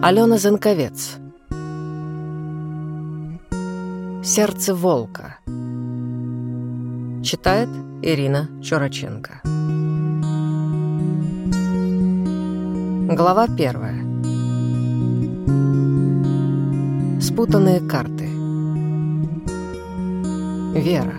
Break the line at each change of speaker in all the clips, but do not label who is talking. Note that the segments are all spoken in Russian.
Алена Занковец. «Сердце волка». Читает Ирина Чураченко. Глава 1. Спутанные карты. Вера.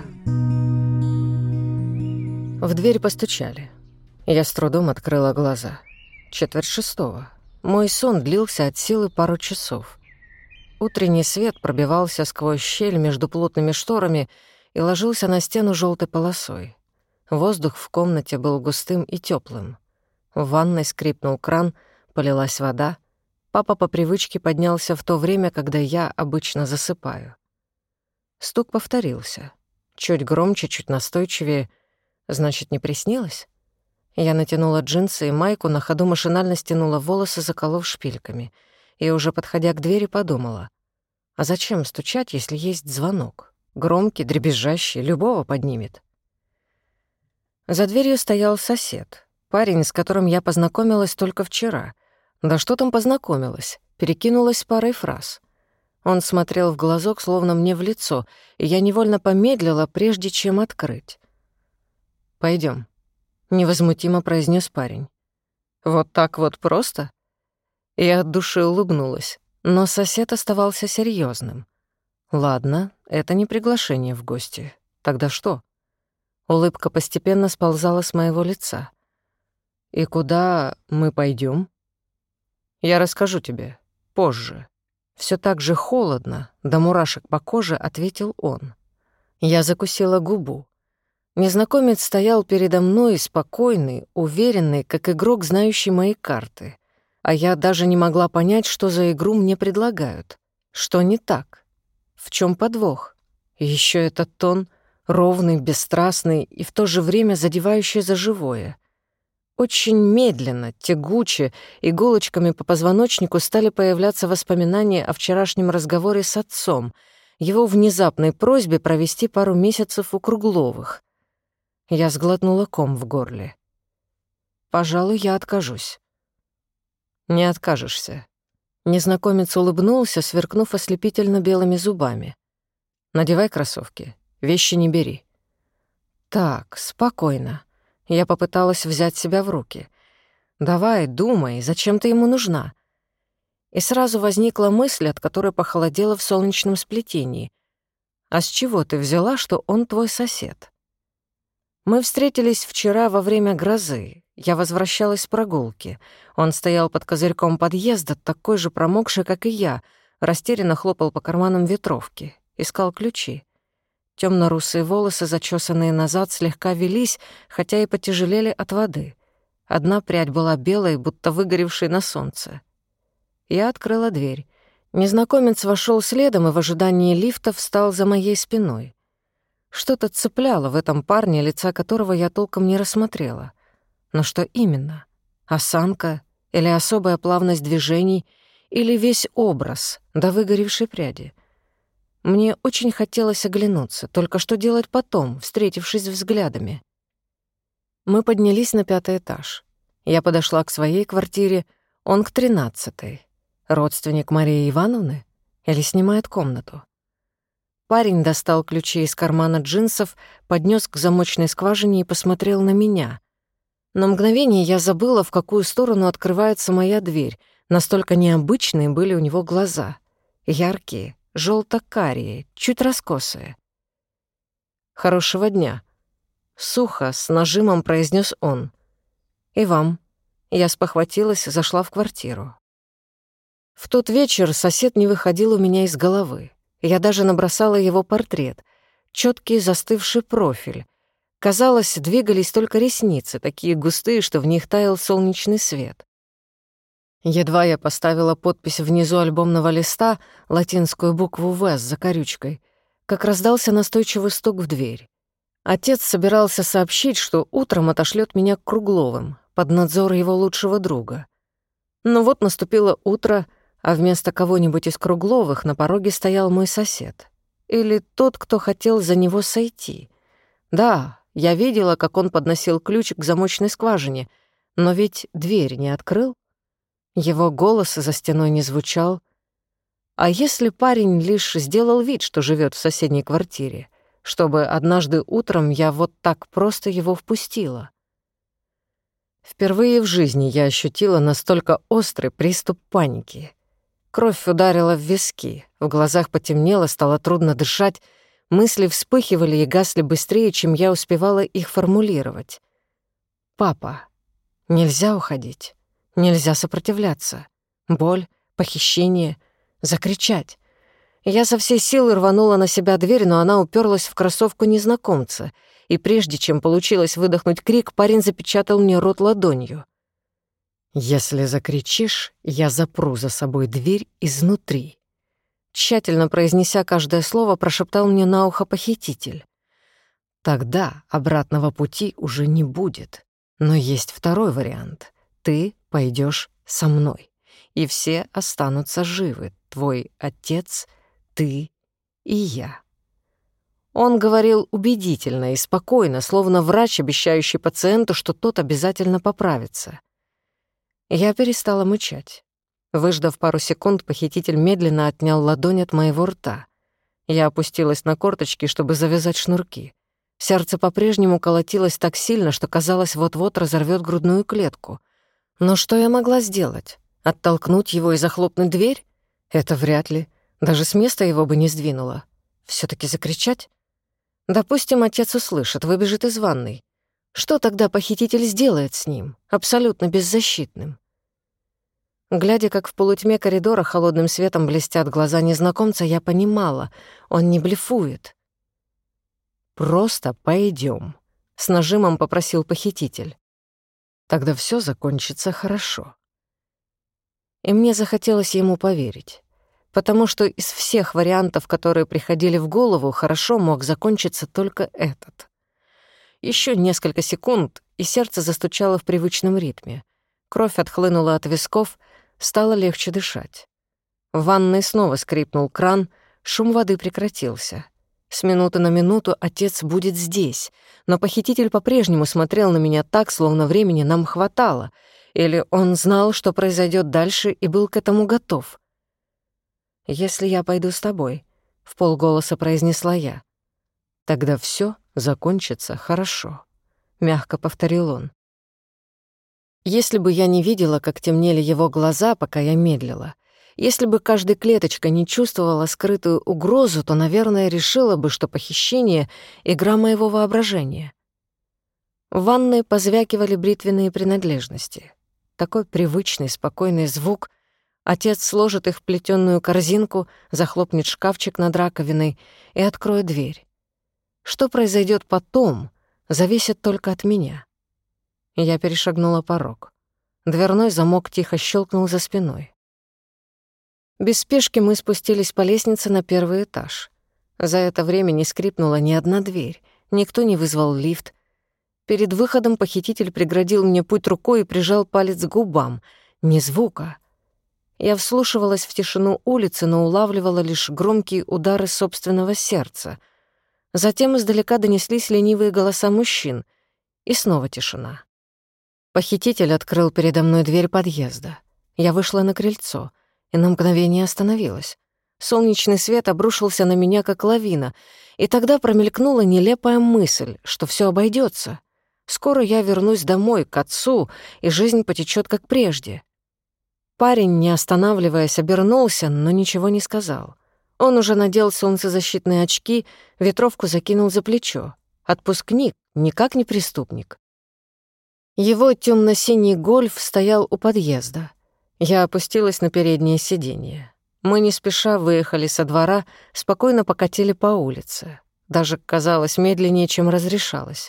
В дверь постучали. Я с трудом открыла глаза. 5:45. Мой сон длился от силы пару часов. Утренний свет пробивался сквозь щель между плотными шторами и ложился на стену желтой полосой. Воздух в комнате был густым и теплым. В ванной скрипнул кран, полилась вода. Папа по привычке поднялся в то время, когда я обычно засыпаю. Стук повторился. Чуть громче, чуть настойчивее. Значит, не приснилось? Я натянула джинсы и майку, на ходу машинально стянула волосы, заколов шпильками. И уже подходя к двери, подумала: а зачем стучать, если есть звонок? Громкий, дребезжащий, любого поднимет. За дверью стоял сосед, парень, с которым я познакомилась только вчера. Да что там познакомилась? Перекинулась парой фраз. Он смотрел в глазок, словно мне в лицо, и я невольно помедлила, прежде чем открыть. «Пойдём», — невозмутимо произнес парень. «Вот так вот просто?» Я от души улыбнулась, но сосед оставался серьёзным. «Ладно, это не приглашение в гости. Тогда что?» Улыбка постепенно сползала с моего лица. «И куда мы пойдём?» «Я расскажу тебе. Позже». Всё так же холодно, до мурашек по коже, ответил он. Я закусила губу. Незнакомец стоял передо мной, спокойный, уверенный, как игрок, знающий мои карты. А я даже не могла понять, что за игру мне предлагают. Что не так? В чем подвох? И ещё этот тон, ровный, бесстрастный и в то же время задевающий за живое. Очень медленно, тягуче, иголочками по позвоночнику стали появляться воспоминания о вчерашнем разговоре с отцом, его внезапной просьбе провести пару месяцев у Кругловых. Я сглотнула ком в горле. «Пожалуй, я откажусь». «Не откажешься». Незнакомец улыбнулся, сверкнув ослепительно белыми зубами. «Надевай кроссовки, вещи не бери». «Так, спокойно». Я попыталась взять себя в руки. «Давай, думай, зачем ты ему нужна?» И сразу возникла мысль, от которой похолодело в солнечном сплетении. «А с чего ты взяла, что он твой сосед?» Мы встретились вчера во время грозы. Я возвращалась с прогулки. Он стоял под козырьком подъезда, такой же промокший, как и я, растерянно хлопал по карманам ветровки, искал ключи. Тёмно-русые волосы, зачесанные назад, слегка велись, хотя и потяжелели от воды. Одна прядь была белой, будто выгоревшей на солнце. Я открыла дверь. Незнакомец вошёл следом и в ожидании лифта встал за моей спиной. Что-то цепляло в этом парне, лица которого я толком не рассмотрела. Но что именно? Осанка или особая плавность движений, или весь образ до выгоревшей пряди? Мне очень хотелось оглянуться, только что делать потом, встретившись взглядами? Мы поднялись на 5-й этаж. Я подошла к своей квартире, он к 13-й. Родственник Марии Ивановны? Или снимает комнату? Парень достал ключи из кармана джинсов, поднёс к замочной скважине и посмотрел на меня. На мгновение я забыла, в какую сторону открывается моя дверь. Настолько необычные были у него глаза. Яркие, жёлто-карие, чуть раскосые. «Хорошего дня», — сухо, с нажимом произнёс он. «И вам». Я спохватилась, зашла в квартиру. В тот вечер сосед не выходил у меня из головы. Я даже набросала его портрет. Чёткий застывший профиль. Казалось, двигались только ресницы, такие густые, что в них таял солнечный свет. Едва я поставила подпись внизу альбомного листа, латинскую букву «В» с закорючкой, как раздался настойчивый стук в дверь. Отец собирался сообщить, что утром отошлёт меня к Кругловым, под надзор его лучшего друга. Но вот наступило утро, а вместо кого-нибудь из Кругловых на пороге стоял мой сосед. Или тот, кто хотел за него сойти. Да, я видела, как он подносил ключ к замочной скважине, но ведь дверь не открыл. Его голос за стеной не звучал. А если парень лишь сделал вид, что живет в соседней квартире, чтобы однажды утром я вот так просто его впустила? Впервые в жизни я ощутила настолько острый приступ паники. Кровь ударила в виски, в глазах потемнело, стало трудно дышать, мысли вспыхивали и гасли быстрее, чем я успевала их формулировать. «Папа, нельзя уходить, нельзя сопротивляться. Боль, похищение, закричать». Я со всей силы рванула на себя дверь, но она уперлась в кроссовку незнакомца, и прежде чем получилось выдохнуть крик, парень запечатал мне рот ладонью. «Если закричишь, я запру за собой дверь изнутри», — тщательно произнеся каждое слово, прошептал мне на ухо похититель. «Тогда обратного пути уже не будет. Но есть второй вариант. Ты пойдешь со мной, и все останутся живы. Твой отец, ты и я». Он говорил убедительно и спокойно, словно врач, обещающий пациенту, что тот обязательно поправится. Я перестала мычать. Выждав пару секунд, похититель медленно отнял ладонь от моего рта. Я опустилась на корточки, чтобы завязать шнурки. Сердце по-прежнему колотилось так сильно, что казалось, вот-вот разорвёт грудную клетку. Но что я могла сделать? Оттолкнуть его и захлопнуть дверь? Это вряд ли. Даже с места его бы не сдвинуло. Всё-таки закричать? Допустим, отец услышит, выбежит из ванной. Что тогда похититель сделает с ним, абсолютно беззащитным? Глядя, как в полутьме коридора холодным светом блестят глаза незнакомца, я понимала, он не блефует. «Просто пойдём», — с нажимом попросил похититель. «Тогда всё закончится хорошо». И мне захотелось ему поверить, потому что из всех вариантов, которые приходили в голову, хорошо мог закончиться только этот. Ещё несколько секунд, и сердце застучало в привычном ритме. Кровь отхлынула от висков, стало легче дышать. В ванной снова скрипнул кран, шум воды прекратился. С минуты на минуту отец будет здесь, но похититель по-прежнему смотрел на меня так, словно времени нам хватало, или он знал, что произойдёт дальше, и был к этому готов. «Если я пойду с тобой», — вполголоса произнесла я, — «тогда всё закончится хорошо», — мягко повторил он. Если бы я не видела, как темнели его глаза, пока я медлила, если бы каждой клеточкой не чувствовала скрытую угрозу, то, наверное, решила бы, что похищение — игра моего воображения. В ванной позвякивали бритвенные принадлежности. Такой привычный, спокойный звук. Отец сложит их в плетённую корзинку, захлопнет шкафчик над раковиной и откроет дверь. Что произойдёт потом, зависит только от меня. Я перешагнула порог. Дверной замок тихо щелкнул за спиной. Без спешки мы спустились по лестнице на первый этаж. За это время не скрипнула ни одна дверь, никто не вызвал лифт. Перед выходом похититель преградил мне путь рукой и прижал палец к губам. Ни звука. Я вслушивалась в тишину улицы, но улавливала лишь громкие удары собственного сердца. Затем издалека донеслись ленивые голоса мужчин. И снова тишина. Похититель открыл передо мной дверь подъезда. Я вышла на крыльцо и на мгновение остановилась. Солнечный свет обрушился на меня, как лавина, и тогда промелькнула нелепая мысль, что всё обойдётся. Скоро я вернусь домой, к отцу, и жизнь потечёт как прежде. Парень, не останавливаясь, обернулся, но ничего не сказал. Он уже надел солнцезащитные очки, ветровку закинул за плечо. Отпускник, никак не преступник. Его тёмно-синий гольф стоял у подъезда. Я опустилась на переднее сиденье. Мы не спеша выехали со двора, спокойно покатили по улице. Даже казалось медленнее, чем разрешалось.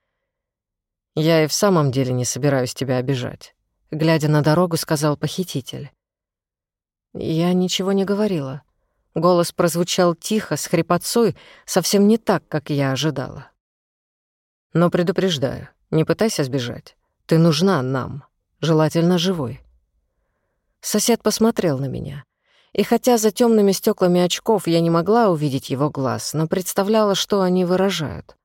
«Я и в самом деле не собираюсь тебя обижать», — глядя на дорогу, сказал похититель. Я ничего не говорила. Голос прозвучал тихо, с хрипотцой, совсем не так, как я ожидала. «Но предупреждаю, не пытайся сбежать. Ты нужна нам, желательно живой». Сосед посмотрел на меня. И хотя за тёмными стёклами очков я не могла увидеть его глаз, но представляла, что они выражают.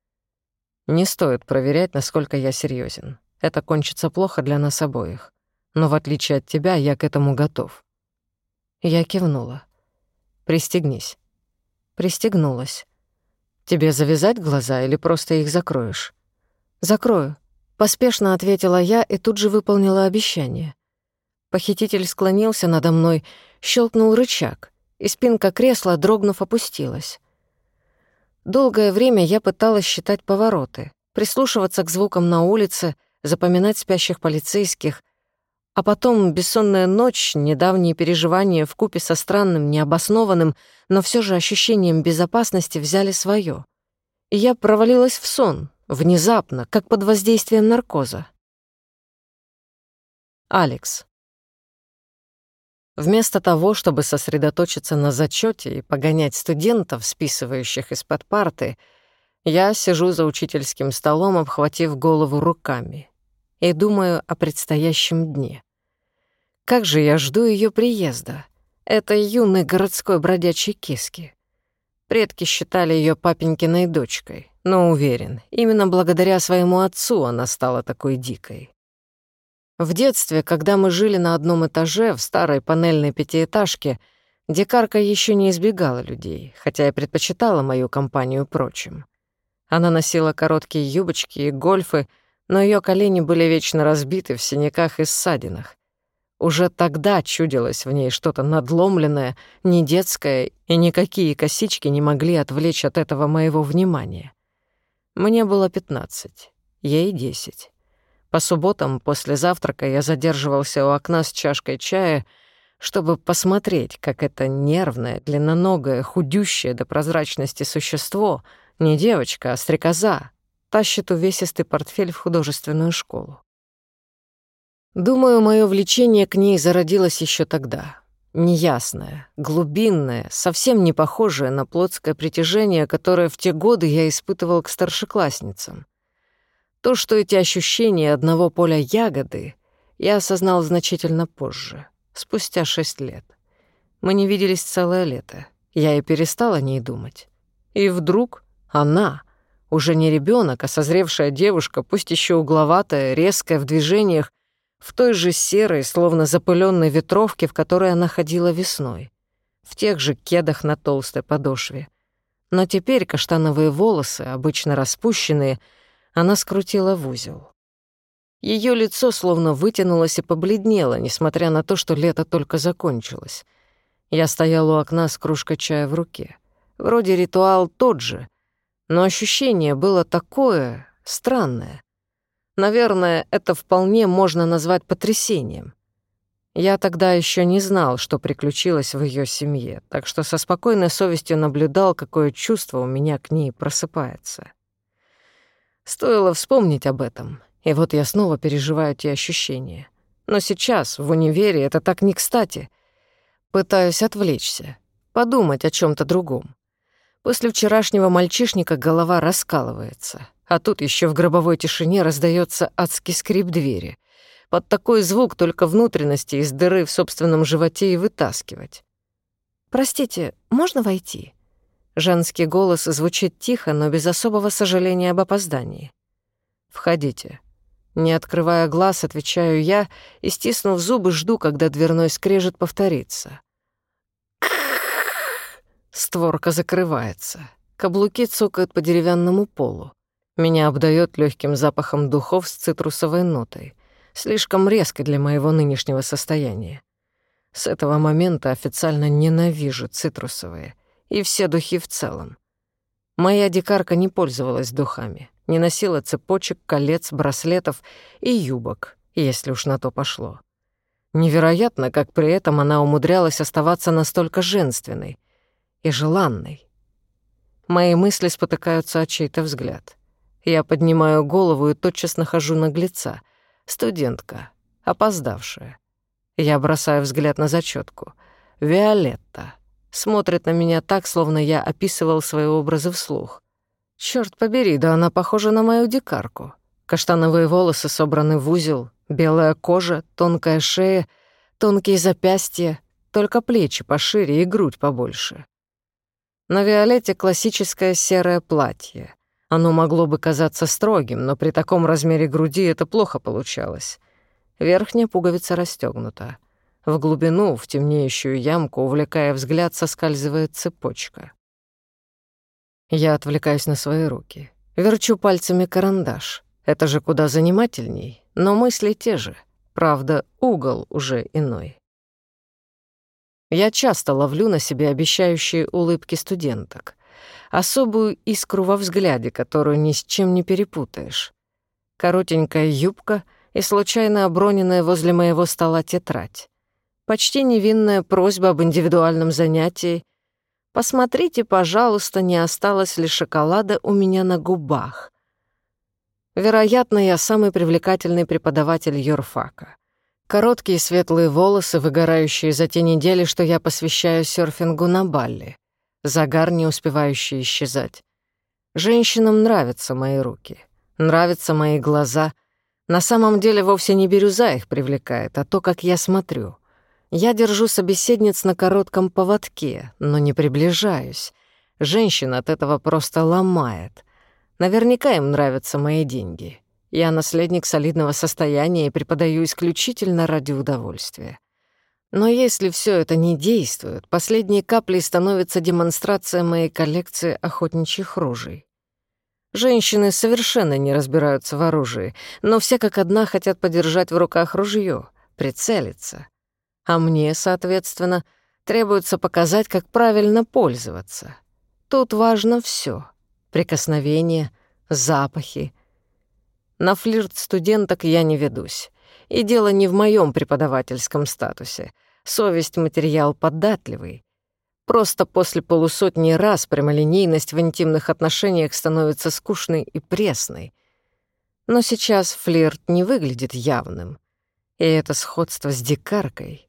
«Не стоит проверять, насколько я серьёзен. Это кончится плохо для нас обоих. но в отличие от тебя я к этому готов». Я кивнула. «Пристегнись». Пристегнулась. «Тебе завязать глаза или просто их закроешь?» «Закрою», — поспешно ответила я и тут же выполнила обещание. Похититель склонился надо мной, щелкнул рычаг, и спинка кресла, дрогнув, опустилась. Долгое время я пыталась считать повороты, прислушиваться к звукам на улице, запоминать спящих полицейских, а потом бессонная ночь, недавние переживания вкупе со странным, необоснованным, но все же ощущением безопасности взяли свое. И я провалилась в сон, внезапно, как под воздействием наркоза. Алекс. Вместо того, чтобы сосредоточиться на зачёте и погонять студентов, списывающих из-под парты, я сижу за учительским столом, обхватив голову руками, и думаю о предстоящем дне. Как же я жду её приезда, этой юной городской бродячей киски. Предки считали её папенькиной дочкой, но уверен, именно благодаря своему отцу она стала такой дикой. В детстве, когда мы жили на одном этаже в старой панельной пятиэтажке, дикарка еще не избегала людей, хотя и предпочитала мою компанию прочим. Она носила короткие юбочки и гольфы, но ее колени были вечно разбиты в синяках и ссадинах. Уже тогда чудилось в ней что-то надломленное, не детское, и никакие косички не могли отвлечь от этого моего внимания. Мне было 15, ей 10. По субботам после завтрака я задерживался у окна с чашкой чая, чтобы посмотреть, как это нервное, длинноногое, худющее до прозрачности существо, не девочка, а стрекоза, тащит увесистый портфель в художественную школу. Думаю, мое влечение к ней зародилось еще тогда. Неясное, глубинное, совсем не похожее на плотское притяжение, которое в те годы я испытывал к старшеклассницам. То, что эти ощущения одного поля ягоды, я осознал значительно позже, спустя 6 лет. Мы не виделись целое лето, я и перестал о ней думать. И вдруг она, уже не ребенок, а созревшая девушка, пусть еще угловатая, резкая в движениях, в той же серой, словно запыленной ветровке, в которой она ходила весной, в тех же кедах на толстой подошве. Но теперь каштановые волосы, обычно распущенные, она скрутила в узел. Ее лицо словно вытянулось и побледнело, несмотря на то, что лето только закончилось. Я стоял у окна с кружкой чая в руке. Вроде ритуал тот же, но ощущение было такое странное. Наверное, это вполне можно назвать потрясением. Я тогда еще не знал, что приключилось в ее семье, так что со спокойной совестью наблюдал, какое чувство у меня к ней просыпается. Стоило вспомнить об этом, и вот я снова переживаю те ощущения. Но сейчас, в универе, это так не кстати. Пытаюсь отвлечься, подумать о чем-то другом. После вчерашнего мальчишника голова раскалывается, а тут еще в гробовой тишине раздается адский скрип двери. Под такой звук только внутренности из дыры в собственном животе и вытаскивать. «Простите, можно войти?» Женский голос звучит тихо, но без особого сожаления об опоздании. «Входите». Не открывая глаз, отвечаю я и, стиснув зубы, жду, когда дверной скрежет повторится. Створка закрывается. Каблуки цокают по деревянному полу. Меня обдаёт лёгким запахом духов с цитрусовой нотой, слишком резко для моего нынешнего состояния. С этого момента официально ненавижу цитрусовые и все духи в целом. Моя дикарка не пользовалась духами, не носила цепочек, колец, браслетов и юбок, если уж на то пошло. Невероятно, как при этом она умудрялась оставаться настолько женственной и желанной. Мои мысли спотыкаются о чей-то взгляд. Я поднимаю голову и тотчас нахожу наглеца. Студентка, опоздавшая. Я бросаю взгляд на зачётку. Виолетта. Смотрит на меня так, словно я описывал свои образы вслух. Чёрт побери, да она похожа на мою дикарку. Каштановые волосы собраны в узел, белая кожа, тонкая шея, тонкие запястья, только плечи пошире и грудь побольше. На Виолетте классическое серое платье. Оно могло бы казаться строгим, но при таком размере груди это плохо получалось. Верхняя пуговица расстёгнута. В глубину, в темнеющую ямку, увлекая взгляд, соскальзывает цепочка. Я отвлекаюсь на свои руки. Верчу пальцами карандаш. Это же куда занимательней, но мысли те же. Правда, угол уже иной. Я часто ловлю на себе обещающие улыбки студенток. Особую искру во взгляде, которую ни с чем не перепутаешь. Коротенькая юбка и случайно оброненная возле моего стола тетрадь. Почти невинная просьба об индивидуальном занятии. «Посмотрите, пожалуйста, не осталось ли шоколада у меня на губах». Вероятно, я самый привлекательный преподаватель юрфака. Короткие светлые волосы, выгорающие за те недели, что я посвящаю серфингу на Балли. Загар, не успевающий исчезать. Женщинам нравятся мои руки, нравятся мои глаза. На самом деле вовсе не бирюза их привлекает, а то, как я смотрю. Я держу собеседниц на коротком поводке, но не приближаюсь. Женщин от этого просто ломает. Наверняка им нравятся мои деньги. Я наследник солидного состояния и преподаю исключительно ради удовольствия. Но если все это не действует, последней каплей становится демонстрация моей коллекции охотничьих ружей. Женщины совершенно не разбираются в оружии, но все как одна хотят подержать в руках ружье, прицелиться. А мне, соответственно, требуется показать, как правильно пользоваться. Тут важно все: прикосновения, запахи. На флирт студенток я не ведусь. И дело не в моем преподавательском статусе. Совесть — материал податливый. Просто после полусотни раз прямолинейность в интимных отношениях становится скучной и пресной. Но сейчас флирт не выглядит явным. И это сходство с дикаркой.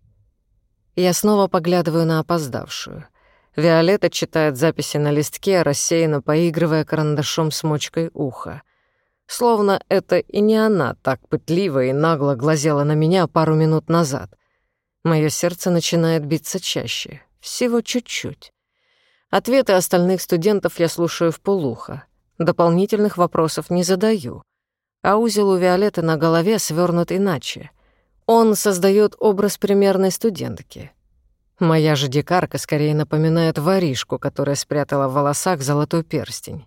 Я снова поглядываю на опоздавшую. Виолетта читает записи на листке, рассеянно поигрывая карандашом с мочкой уха. Словно это и не она так пытливо и нагло глазела на меня пару минут назад. Моё сердце начинает биться чаще, всего чуть-чуть. Ответы остальных студентов я слушаю вполуха, дополнительных вопросов не задаю. А узел у Виолетты на голове свёрнут иначе. Он создаёт образ примерной студентки. Моя же дикарка скорее напоминает воришку, которая спрятала в волосах золотой перстень.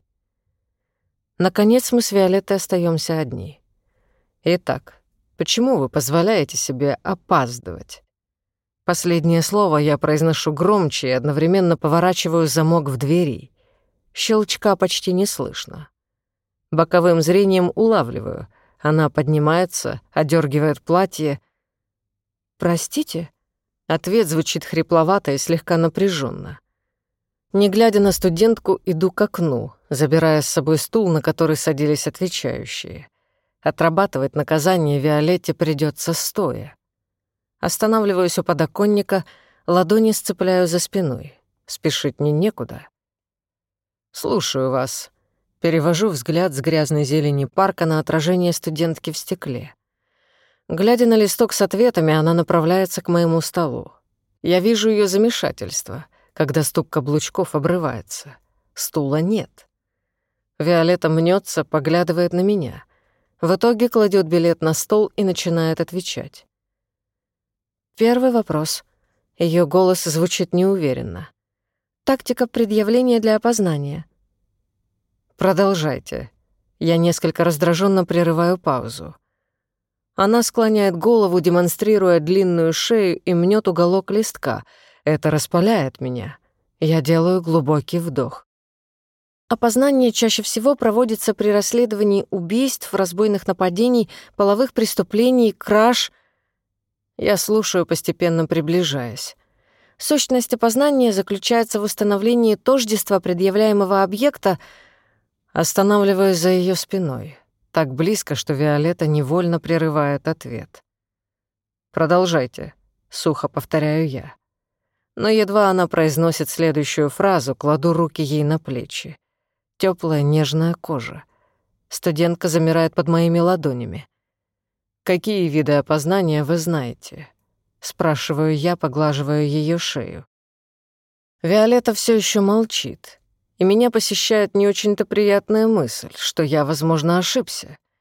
Наконец мы с Виолеттой остаёмся одни. Итак, почему вы позволяете себе опаздывать? Последнее слово я произношу громче и одновременно поворачиваю замок в двери. Щелчка почти не слышно. Боковым зрением улавливаю. Она поднимается, одёргивает платье. «Простите?» Ответ звучит хрипловато и слегка напряженно. Не глядя на студентку, иду к окну, забирая с собой стул, на который садились отвечающие. Отрабатывать наказание Виолетте придётся стоя. Останавливаюсь у подоконника, ладони сцепляю за спиной. Спешить мне некуда. «Слушаю вас». Перевожу взгляд с грязной зелени парка на отражение студентки в стекле. Глядя на листок с ответами, она направляется к моему столу. Я вижу её замешательство, когда стук каблучков обрывается. Стула нет. Виолетта мнётся, поглядывает на меня. В итоге кладёт билет на стол и начинает отвечать. Первый вопрос. Её голос звучит неуверенно. Тактика предъявления для опознания. Продолжайте. Я несколько раздражённо прерываю паузу. Она склоняет голову, демонстрируя длинную шею, и мнёт уголок листка. Это распаляет меня. Я делаю глубокий вдох. Опознание чаще всего проводится при расследовании убийств, разбойных нападений, половых преступлений, краж. Я слушаю, постепенно приближаясь. Сущность опознания заключается в установлении тождества предъявляемого объекта. Останавливаюсь за её спиной, так близко, что Виолетта невольно прерывает ответ. «Продолжайте», — сухо повторяю я. Но едва она произносит следующую фразу, кладу руки ей на плечи. Тёплая, нежная кожа. Студентка замирает под моими ладонями. «Какие виды опознания вы знаете?» — спрашиваю я, поглаживая её шею. Виолетта всё ещё молчит, и меня посещает не очень-то приятная мысль, что я, возможно, ошибся.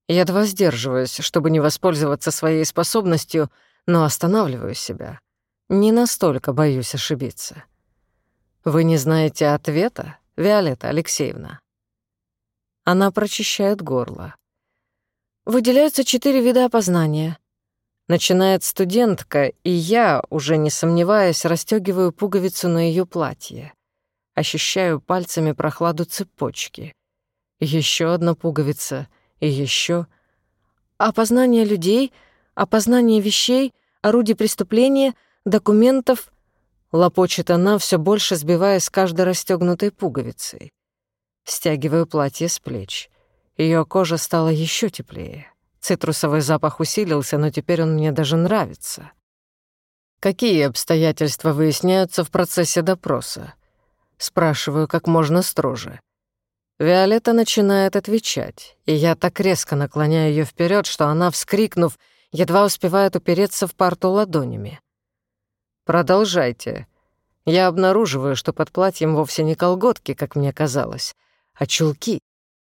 Едва сдерживаюсь, чтобы не воспользоваться своей способностью, но останавливаю себя. Не настолько боюсь ошибиться. Вы не знаете ответа, Виолетта Алексеевна? Она прочищает горло. Выделяются 4 вида опознания. Начинает студентка, и я, уже не сомневаясь, расстёгиваю пуговицу на её платье. Ощущаю пальцами прохладу цепочки. Ещё одна пуговица, и ещё. Опознание людей, опознание вещей, орудий преступления, документов. Лопочет она, всё больше сбиваясь с каждой расстёгнутой пуговицей. Стягиваю платье с плеч. Её кожа стала ещё теплее. Цитрусовый запах усилился, но теперь он мне даже нравится. Какие обстоятельства выясняются в процессе допроса? Спрашиваю как можно строже. Виолетта начинает отвечать, и я так резко наклоняю её вперёд, что она, вскрикнув, едва успевает упереться в парту ладонями. Продолжайте. Я обнаруживаю, что под платьем вовсе не колготки, как мне казалось, а чулки.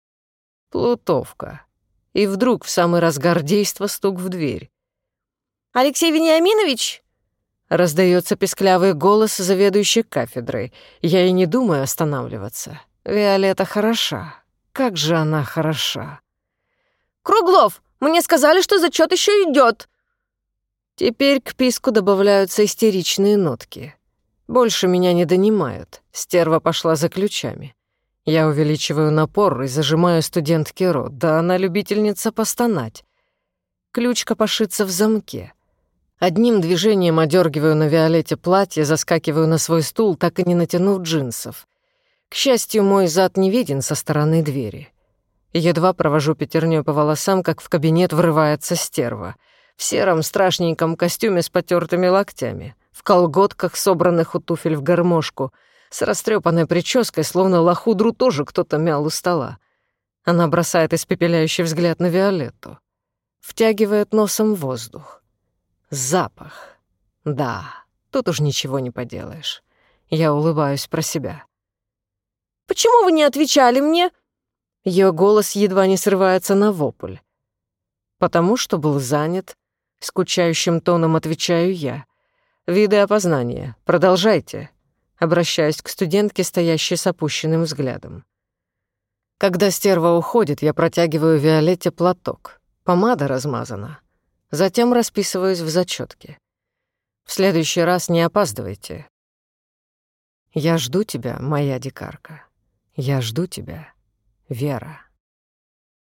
Плутовка. И вдруг в самый разгар действа стук в дверь. «Алексей Вениаминович!» Раздаётся песклявый голос заведующей кафедрой. Я и не думаю останавливаться. Виолетта хороша. Как же она хороша. «Круглов, мне сказали, что зачёт ещё идёт!» Теперь к писку добавляются истеричные нотки. Больше меня не донимают. Стерва пошла за ключами. Я увеличиваю напор и зажимаю студентке рот. Да она любительница постонать. Ключ копошится в замке. Одним движением одёргиваю на Виолетте платье, заскакиваю на свой стул, так и не натянув джинсов. К счастью, мой зад не виден со стороны двери. Едва провожу пятернёй по волосам, как в кабинет врывается стерва. В сером страшненьком костюме с потёртыми локтями, в колготках, собранных у туфель в гармошку, с растрёпанной прической, словно лохудру тоже кто-то мял у стола. Она бросает испепеляющий взгляд на Виолетту. Втягивает носом воздух. Запах. Да, тут уж ничего не поделаешь. Я улыбаюсь про себя. «Почему вы не отвечали мне?» Её голос едва не срывается на вопль. «Потому что был занят», — скучающим тоном отвечаю я. «Виды опознания. Продолжайте», — обращаюсь к студентке, стоящей с опущенным взглядом. Когда стерва уходит, я протягиваю Виолетте платок. Помада размазана. Затем расписываюсь в зачётке. В следующий раз не опаздывайте. Я жду тебя, моя дикарка. Я жду тебя, Вера.